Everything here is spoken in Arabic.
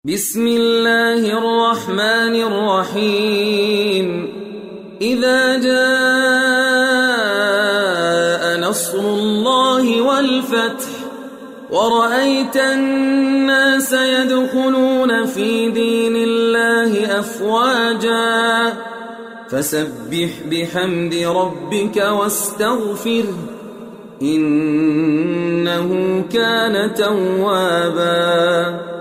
بسم الله الرحمن الرحيم إذا جاء نصر الله والفتح ورأيت الناس يدخلون في دين الله أفواجا فسبح بحمد ربك واستغفره إنه كان توابا